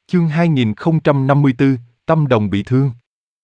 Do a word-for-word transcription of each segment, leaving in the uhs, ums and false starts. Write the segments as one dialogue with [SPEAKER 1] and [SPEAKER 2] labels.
[SPEAKER 1] Chương hai nghìn không trăm năm mươi tư, Tâm Đồng bị thương.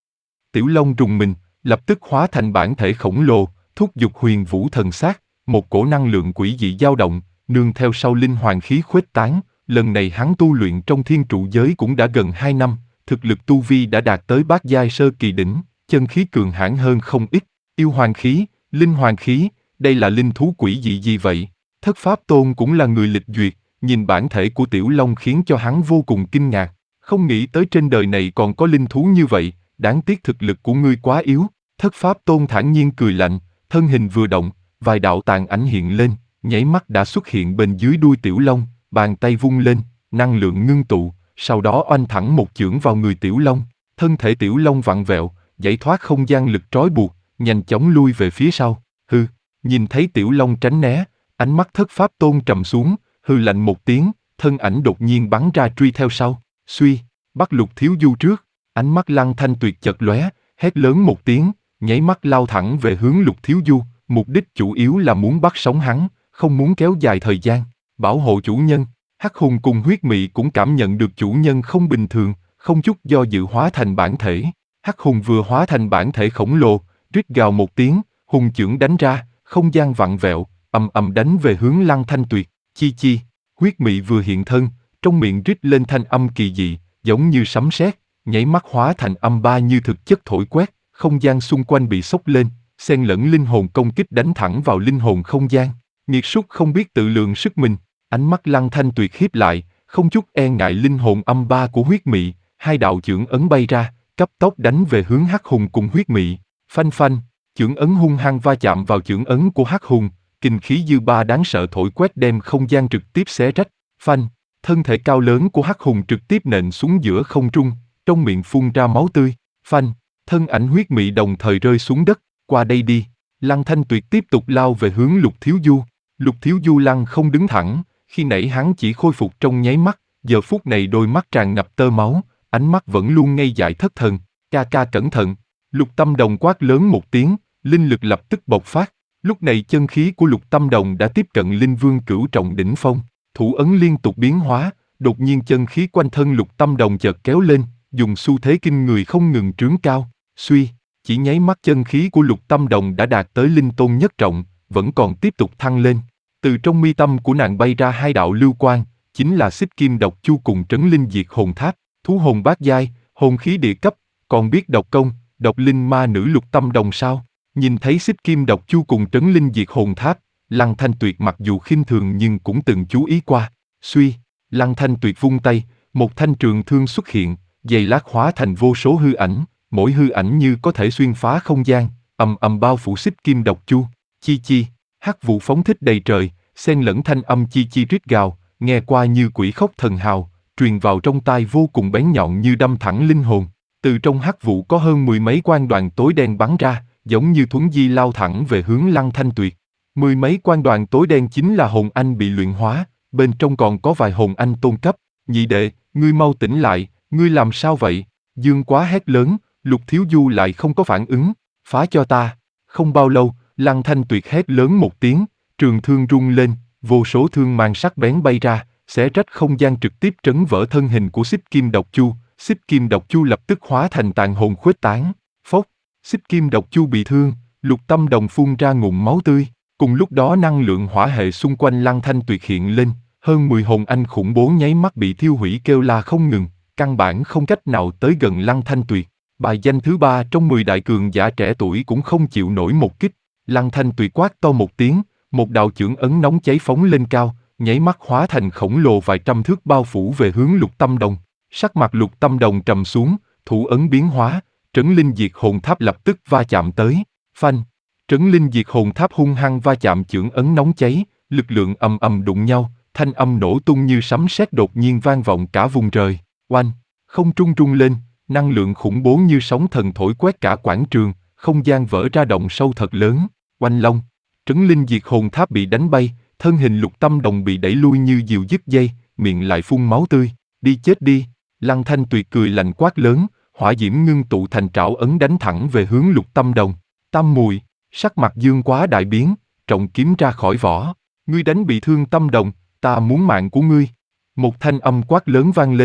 [SPEAKER 1] Tiểu Long rùng mình, lập tức hóa thành bản thể khổng lồ, thúc giục huyền vũ thần sát, một cổ năng lượng quỷ dị dao động, nương theo sau linh hoàng khí khuếch tán. Lần này hắn tu luyện trong thiên trụ giới cũng đã gần hai năm, thực lực tu vi đã đạt tới bát giai sơ kỳ đỉnh, chân khí cường hãn hơn không ít. Yêu hoàng khí, linh hoàng khí, đây là linh thú quỷ dị gì vậy? Thất Pháp Tôn cũng là người lịch duyệt, nhìn bản thể của Tiểu Long khiến cho hắn vô cùng kinh ngạc. Không nghĩ tới trên đời này còn có linh thú như vậy, đáng tiếc thực lực của ngươi quá yếu. Thất Pháp Tôn thản nhiên cười lạnh, thân hình vừa động, vài đạo tàn ảnh hiện lên, nháy mắt đã xuất hiện bên dưới đuôi Tiểu Long, bàn tay vung lên, năng lượng ngưng tụ, sau đó oanh thẳng một chưởng vào người Tiểu Long. Thân thể Tiểu Long vặn vẹo, giải thoát không gian lực trói buộc, nhanh chóng lui về phía sau. Hư, nhìn thấy Tiểu Long tránh né, ánh mắt Thất Pháp Tôn trầm xuống, hư lạnh một tiếng, thân ảnh đột nhiên bắn ra truy theo sau. Suy, bắt Lục Thiếu Du trước, ánh mắt Lăng Thanh Tuyệt chợt lóe, hét lớn một tiếng, nháy mắt lao thẳng về hướng Lục Thiếu Du, mục đích chủ yếu là muốn bắt sống hắn, không muốn kéo dài thời gian, bảo hộ chủ nhân. Hắc Hùng cùng Huyết Mị cũng cảm nhận được chủ nhân không bình thường, không chút do dự hóa thành bản thể. Hắc Hùng vừa hóa thành bản thể khổng lồ, rít gào một tiếng, hùng chưởng đánh ra, không gian vặn vẹo, ầm ầm đánh về hướng Lăng Thanh Tuyệt. Chi chi, Huyết Mị vừa hiện thân, trong miệng rít lên thanh âm kỳ dị, giống như sấm sét, nháy mắt hóa thành âm ba như thực chất thổi quét, không gian xung quanh bị sốc lên, xen lẫn linh hồn công kích đánh thẳng vào linh hồn không gian. Nghiệt súc không biết tự lượng sức mình, ánh mắt Lăng Thanh Tuyệt hiếp lại, không chút e ngại linh hồn âm ba của Huyết Mị, hai đạo chưởng ấn bay ra, cấp tốc đánh về hướng Hắc Hùng cùng Huyết Mị. Phanh phanh, chưởng ấn hung hăng va chạm vào chưởng ấn của Hắc Hùng, kinh khí dư ba đáng sợ thổi quét đem không gian trực tiếp xé rách. Phanh, thân thể cao lớn của Hắc Hùng trực tiếp nện xuống giữa không trung, trong miệng phun ra máu tươi. Phanh, thân ảnh Huyết Mị đồng thời rơi xuống đất. Qua đây đi. Lăng Thanh Tuyệt tiếp tục lao về hướng Lục Thiếu Du. Lục Thiếu Du lăng không đứng thẳng, khi nãy hắn chỉ khôi phục trong nháy mắt, giờ phút này đôi mắt tràn ngập tơ máu, ánh mắt vẫn luôn ngây dại thất thần. Ca ca cẩn thận. Lục Tâm Đồng quát lớn một tiếng, linh lực lập tức bộc phát. Lúc này chân khí của Lục Tâm Đồng đã tiếp cận Linh Vương cửu trọng đỉnh phong, thủ ấn liên tục biến hóa, đột nhiên chân khí quanh thân Lục Tâm Đồng chợt kéo lên, dùng xu thế kinh người không ngừng trướng cao. Suy, chỉ nháy mắt chân khí của Lục Tâm Đồng đã đạt tới Linh Tôn nhất trọng, vẫn còn tiếp tục thăng lên. Từ trong mi tâm của nàng bay ra hai đạo lưu quang, chính là Xích Kim Độc Chu cùng Trấn Linh Diệt Hồn Tháp, thú hồn bát giai, hồn khí địa cấp, còn biết độc công, độc linh ma nữ Lục Tâm Đồng sao? Nhìn thấy Xích Kim Độc Chu cùng Trấn Linh Diệt Hồn Tháp, Lăng Thanh Tuyệt mặc dù khinh thường nhưng cũng từng chú ý qua. Suy, Lăng Thanh Tuyệt vung tay, một thanh trường thương xuất hiện, giày lát hóa thành vô số hư ảnh, mỗi hư ảnh như có thể xuyên phá không gian, ầm ầm bao phủ Xích Kim Độc Chu. Chi chi, hắc vụ phóng thích đầy trời, xen lẫn thanh âm chi chi rít gào, nghe qua như quỷ khóc thần hào, truyền vào trong tai vô cùng bén nhọn như đâm thẳng linh hồn. Từ trong hắc vụ có hơn mười mấy quang đoàn tối đen bắn ra, giống như thuấn di lao thẳng về hướng Lăng Thanh Tuyệt. Mười mấy quang đoàn tối đen chính là hồn anh bị luyện hóa, bên trong còn có vài hồn anh tôn cấp. Nhị đệ, ngươi mau tỉnh lại, ngươi làm sao vậy? Dương Quá hét lớn, Lục Thiếu Du lại không có phản ứng, phá cho ta. Không bao lâu, Lăng Thanh Tuyệt hét lớn một tiếng, trường thương rung lên, vô số thương mang sắc bén bay ra, xé rách không gian trực tiếp trấn vỡ thân hình của Xích Kim Độc Chu. Xích Kim Độc Chu lập tức hóa thành tàn hồn khuếch tán. Phốc, Xích Kim Độc Chu bị thương, Lục Tâm Đồng phun ra ngụm máu tươi. Cùng lúc đó năng lượng hỏa hệ xung quanh Lăng Thanh Tuyệt hiện lên, hơn mười hồn anh khủng bố nháy mắt bị thiêu hủy kêu la không ngừng, căn bản không cách nào tới gần Lăng Thanh Tuyệt. Bài danh thứ ba trong mười đại cường giả trẻ tuổi cũng không chịu nổi một kích. Lăng Thanh Tuyệt quát to một tiếng, một đạo chưởng ấn nóng cháy phóng lên cao, nháy mắt hóa thành khổng lồ vài trăm thước bao phủ về hướng Lục Tâm Đồng. Sắc mặt Lục Tâm Đồng trầm xuống, thủ ấn biến hóa, Trấn Linh Diệt Hồn Tháp lập tức va chạm tới. Phanh, Trấn Linh Diệt Hồn Tháp hung hăng va chạm chưởng ấn nóng cháy, lực lượng ầm ầm đụng nhau, thanh âm nổ tung như sấm sét đột nhiên vang vọng cả vùng trời. Oanh, không trung rung lên, năng lượng khủng bố như sóng thần thổi quét cả quảng trường, không gian vỡ ra động sâu thật lớn. Oanh long, Trấn Linh Diệt Hồn Tháp bị đánh bay, thân hình Lục Tâm Đồng bị đẩy lui như diều dứt dây, miệng lại phun máu tươi. Đi chết đi! Lăng Thanh Tuyệt cười lạnh quát lớn, hỏa diễm ngưng tụ thành trảo ấn đánh thẳng về hướng Lục Tâm Đồng. Tam Mùi, sắc mặt Dương Quá đại biến, trọng kiếm ra khỏi vỏ. Ngươi đánh bị thương Tâm Đồng, ta muốn mạng của ngươi. Một thanh âm quát lớn vang lên,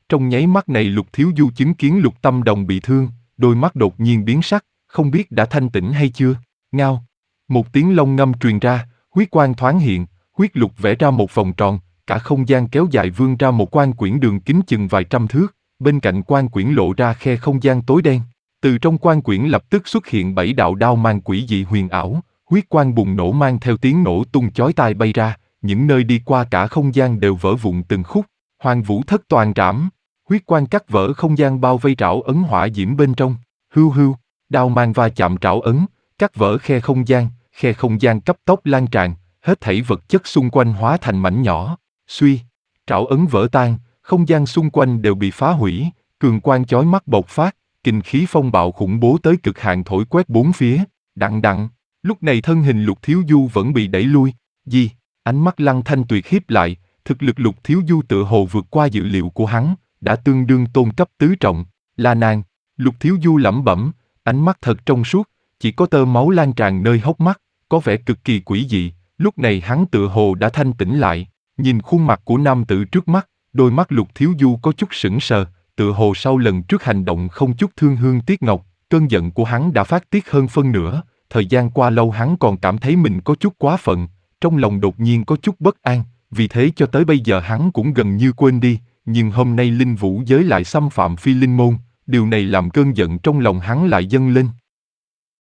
[SPEAKER 1] Trong nháy mắt này Lục Thiếu Du chứng kiến Lục Tâm Đồng bị thương, đôi mắt đột nhiên biến sắc, không biết đã thanh tỉnh hay chưa. Ngao. Một tiếng long ngâm truyền ra, huyết quang thoáng hiện, huyết lục vẽ ra một vòng tròn, cả không gian kéo dài vươn ra một quan quyển đường kính chừng vài trăm thước, bên cạnh quan quyển lộ ra khe không gian tối đen. Từ trong quan quyển lập tức xuất hiện bảy đạo đao mang quỷ dị huyền ảo, huyết quang bùng nổ mang theo tiếng nổ tung chói tai bay ra, những nơi đi qua cả không gian đều vỡ vụn từng khúc. Hoàng Vũ Thất Toàn Trảm, huyết quang cắt vỡ không gian bao vây trảo ấn hỏa diễm bên trong. Hưu hưu, đao mang va chạm trảo ấn, cắt vỡ khe không gian, khe không gian cấp tốc lan tràn, hết thảy vật chất xung quanh hóa thành mảnh nhỏ. Suy, trảo ấn vỡ tan, không gian xung quanh đều bị phá hủy, cường quang chói mắt bộc phát, kinh khí phong bạo khủng bố tới cực hạn thổi quét bốn phía. Đặng đặng, lúc này thân hình Lục Thiếu Du vẫn bị đẩy lui. Gì? Ánh mắt Lăng Thanh Tuyệt hiếp lại, thực lực Lục Thiếu Du tựa hồ vượt qua dự liệu của hắn, đã tương đương tôn cấp tứ trọng. Là nàng. Lục Thiếu Du lẩm bẩm, ánh mắt thật trong suốt, chỉ có tơ máu lan tràn nơi hốc mắt, có vẻ cực kỳ quỷ dị. Lúc này hắn tựa hồ đã thanh tỉnh lại, nhìn khuôn mặt của nam tử trước mắt, đôi mắt Lục Thiếu Du có chút sững sờ, tựa hồ sau lần trước hành động không chút thương hương tiếc ngọc, cơn giận của hắn đã phát tiết hơn phân nửa. Thời gian qua lâu hắn còn cảm thấy mình có chút quá phận, trong lòng đột nhiên có chút bất an, vì thế cho tới bây giờ hắn cũng gần như quên đi, nhưng hôm nay linh vũ giới lại xâm phạm phi linh môn, điều này làm cơn giận trong lòng hắn lại dâng lên.